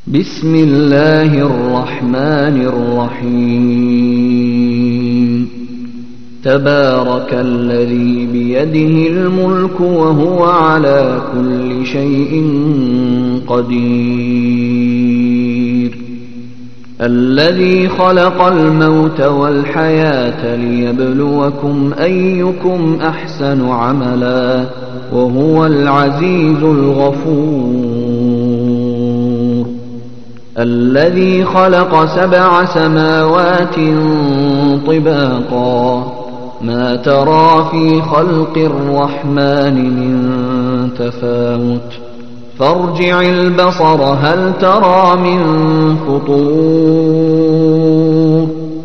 بسم الله الرحمن الرحيم تبارك الذي بيده الملك وهو على كل شيء قدير الذي خلق الموت والحياة ليبلوكم أيكم أحسن عملا وهو العزيز الغفور الذي خلق 7 سماوات طباقا ما ترى في خلق الرحمن من تفاوت فارجع البصر هل ترى من فطور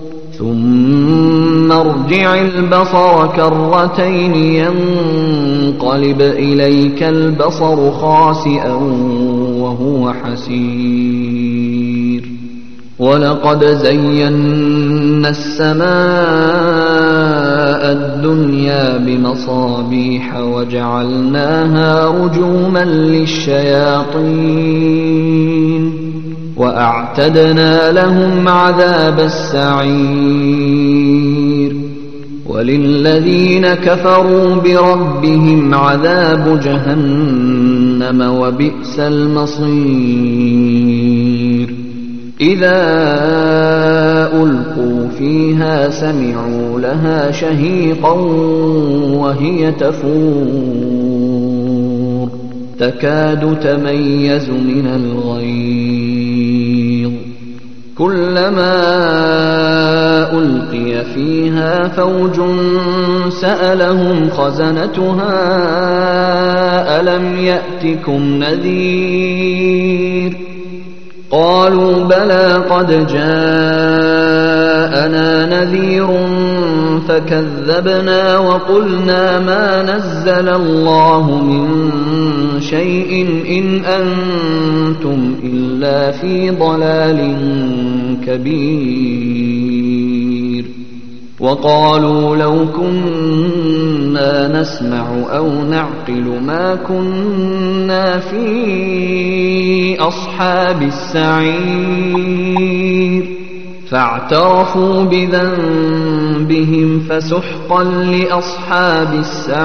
ثم ارجع البصر كرتين ينقلب إليك البصر خاسئا وهو حسير ولقد زينا السماء الدنيا بمصابيح وجعلناها رجوما للشياطين وأعتدنا لهم عذاب السعير وللذين كفروا بربهم عذاب جهنم وبئس المصير إذا ألقوا فيها سمعوا لها شهيقا وهي تفور تكاد تميز من الغيظ كلما ألقي فيها فوج سألهم خزنتها ألم يأتكم نذير قالوا بلى قد جاءنا نذير فكذبنا وقلنا ما نزل الله من شيء إن أنتم إلا في ضلال كبير وقالوا لو كنا نسمع أو نعقل ما كنا في أصحاب السعير فاعترفوا بذنبهم فسحقا لأصحاب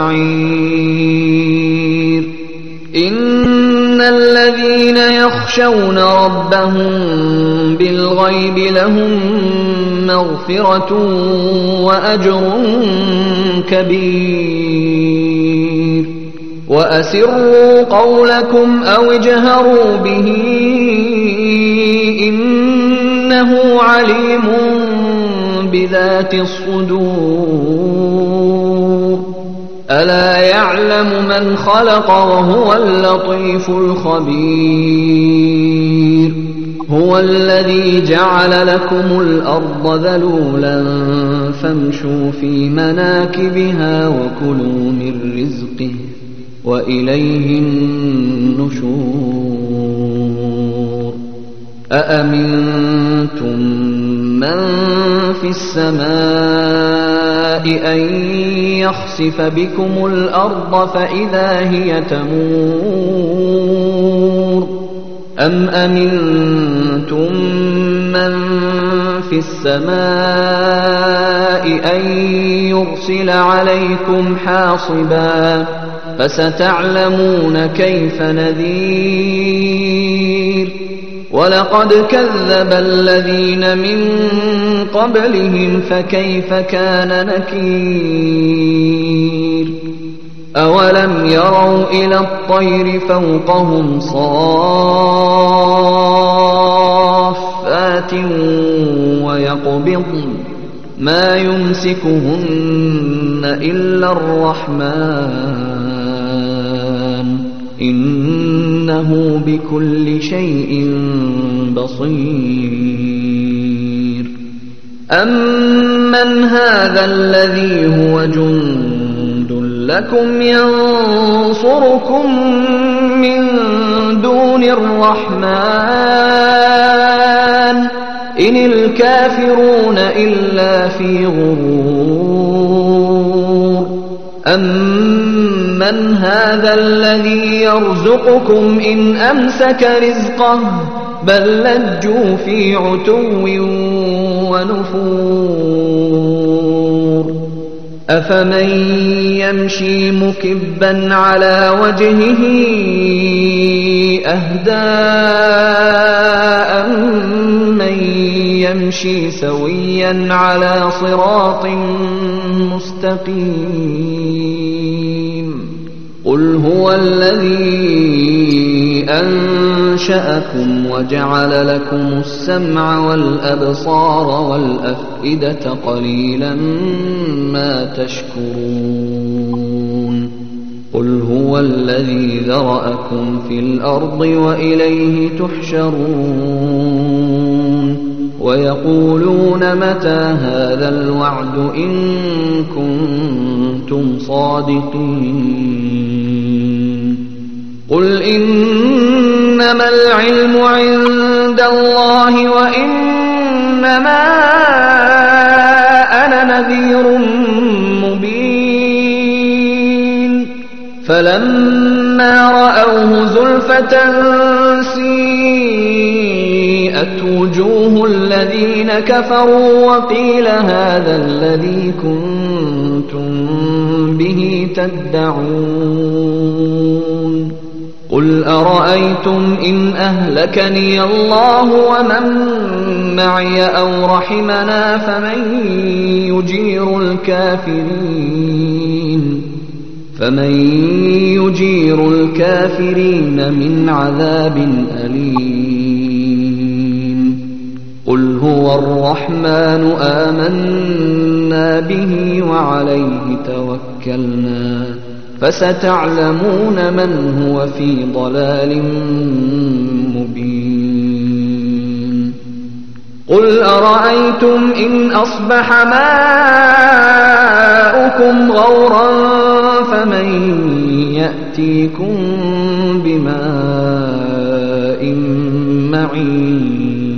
السعير إن الذين يخشون ربهم بالغيب لهم مغفرة وأجر كبير وأسروا قولكم أو اجهروا به إنه عليم بذات الصدور ألا يعلم من خلق وهو اللطيف الخبير هو الذي جعل لكم الأرض ذلولا فامشوا في مناكبها وكلوا من رزقه وإليه النشور أأمنتم من في السماء أن يخسف بكم الأرض فإذا هي تمور أم أمنتم من في السماء أن يرسل عليكم حاصبا فستعلمون كيف نذير ولقد كذب الذين من قبلهم فكيف كان نكير أولم يروا إلى الطير فوقهم صافات ويقبضن ما يمسكهن إلا الرحمن إنه بكل شيء بصير أمن هذا الذي هو جند لكم ينصركم من دون الرحمن إن الكافرون إلا في غرور أمن هذا الذي يرزقكم إن أمسك رزقه بل لجوا في عتو ونفور أفمن يمشي مكبا على وجهه أهدى من يمشي سويا على صراط مستقيم قل هو الذي أنشأكم وجعل لكم السمع والأبصار والأفئدة قليلا ما تشكرون قل هو الذي ذرأكم في الأرض وإليه تحشرون ويقولون متى هذا الوعد إن كنتم صادقين قل إنما العلم عند الله وإنما أنا نذير مبين فلما رأوه زلفة سيئت وجوه الذين كفروا وقيل هذا الذي كنتم به تدعون قل أرأيتم إن أهلكني الله ومن معي أو رحمنا فمن يجير الكافرين من عذاب أليم قل هو الرحمن آمنا به وعليه توكلنا فستعلمون من هو في ضلال مبين قل أرأيتم إن أصبح ماؤكم غورا فمن يأتيكم بماء معين